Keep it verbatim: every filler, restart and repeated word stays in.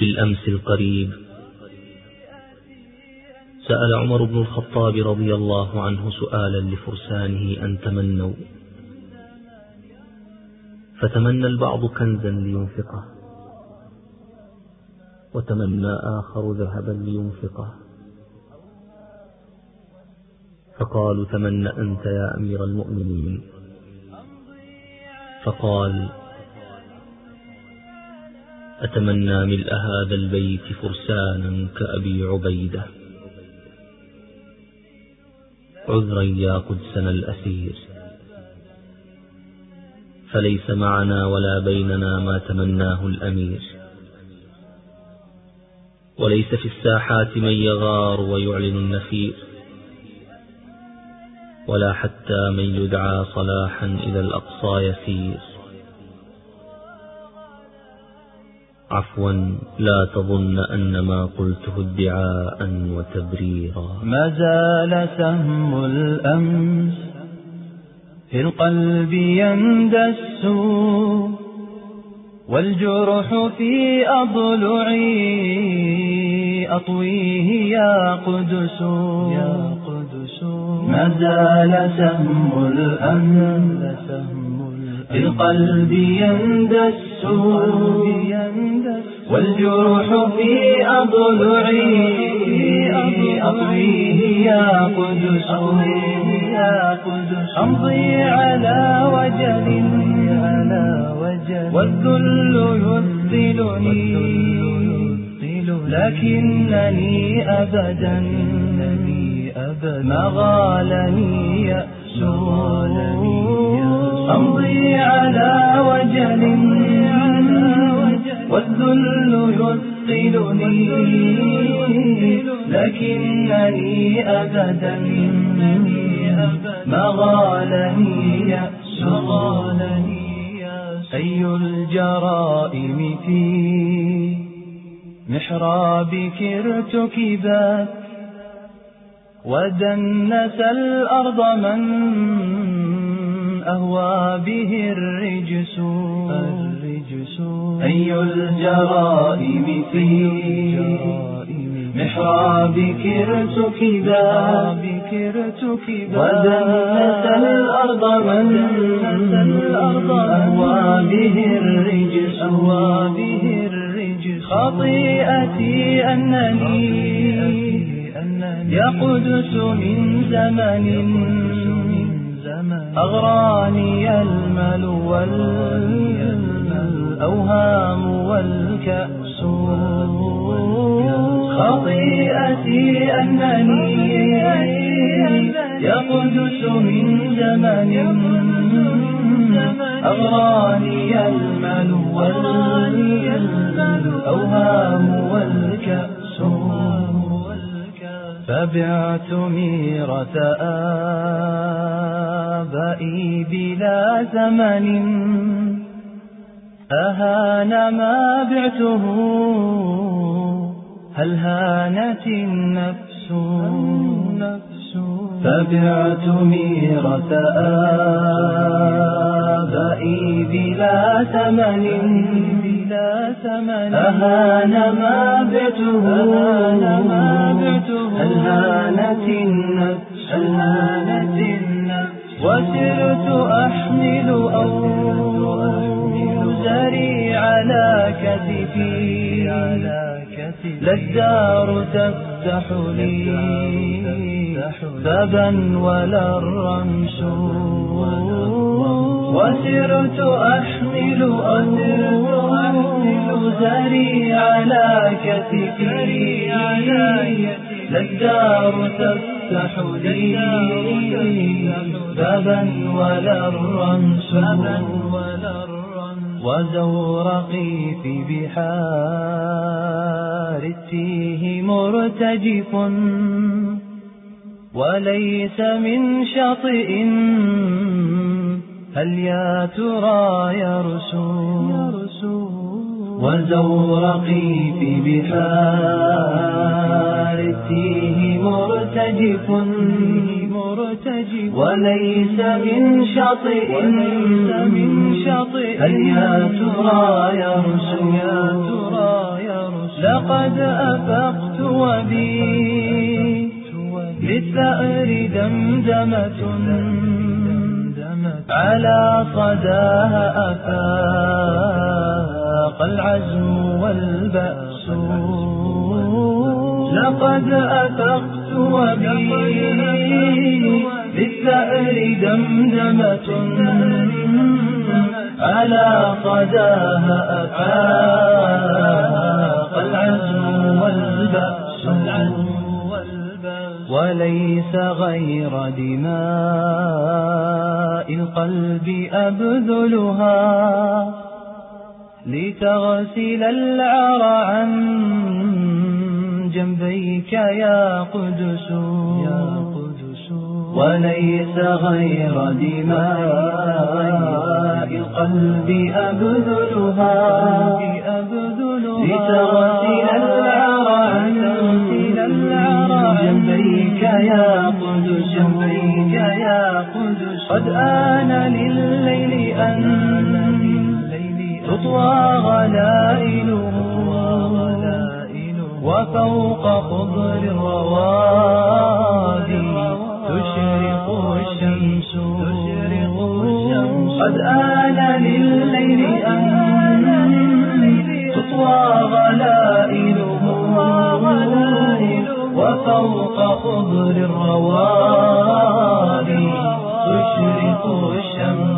بالأمس القريب سأل عمر بن الخطاب رضي الله عنه سؤالا لفرسانه أن تمنوا، فتمنى البعض كنزا لينفقه، وتمنى آخر ذهبا لينفقه، فقالوا تمنى أنت يا أمير المؤمنين، فقال أتمنى ملء هذا البيت فرسانا كأبي عبيدة. عذرا يا قدسنا الأسير، فليس معنا ولا بيننا ما تمناه الأمير، وليس في الساحات من يغار ويعلن النفير، ولا حتى من يدعى صلاحا إلى الأقصى يسير. عفوا لا تظن أن ما قلته ادعاء وتبريرا. ما زال سهم الأمس في القلب يندس، والجرح في أضلعي أطويه يا قدس. ما زال سهم الأمس في القلب يندس، والجرح في أضلعي أطويه يا قدس. أمضي على وجل والذل يثقلني، لكنني أبدا ما غالني يأس. أمضي على وجل والذل يثقلني، لكنني أبدا ما غالني يأس. أي الجرائم في محرابك ارتكبت، ودنس الأرض من أهوى به الرجس. أي الجرائم في محرابك ارتكبت، ودنس الأرض من أهوى به الرجس. خطيئتي أنني يا قدس من زمن أغراني المال والأوهام والكأس. خطيئتي أنني يا قدس من زمن أغراني المال والأوهام والكأس. فبعت ميرة آبائي بلا ثمن، أهان ما بعته هل هانت النفس. فبعت ميرة آبائي بلا ثمن، أهان ما بعته هل هانت النفس. وسرت أحمل أوزاري على كتفي، لا الدار تفتح لي بابا ولا الرمس. وسرت أحمل أوزاري على كتفي، لا الدار تفتح لي بابا ولا الرمس. وزورقي في بحار التيه مرتجف، وليس من شاطئ هل يا ترى يرسو. وزورقي في بحار التيه مرتجف، وليس من شاطئ هل يا ترى يرسو. لقد أفقت وبي للثأر دمدمة على صداها أفاق العزم والبأس. لقد أفقت وبي للثأر دمدمة على صداها أفاق العزم والبأس. وليس غير دماء القلب أبذلها لتغسل العر عن جنبيك يا قدس. وليس غير دماء القلب أبذلها لتغسل العر عن جنبيك يا قدس. قد آن لليل أن تطوى غلائله وفوق خضر الروادي تشرق الشمس. قد آن لليل أن تطوى غلائله وفوق خضر الروادي تشرق الشمس.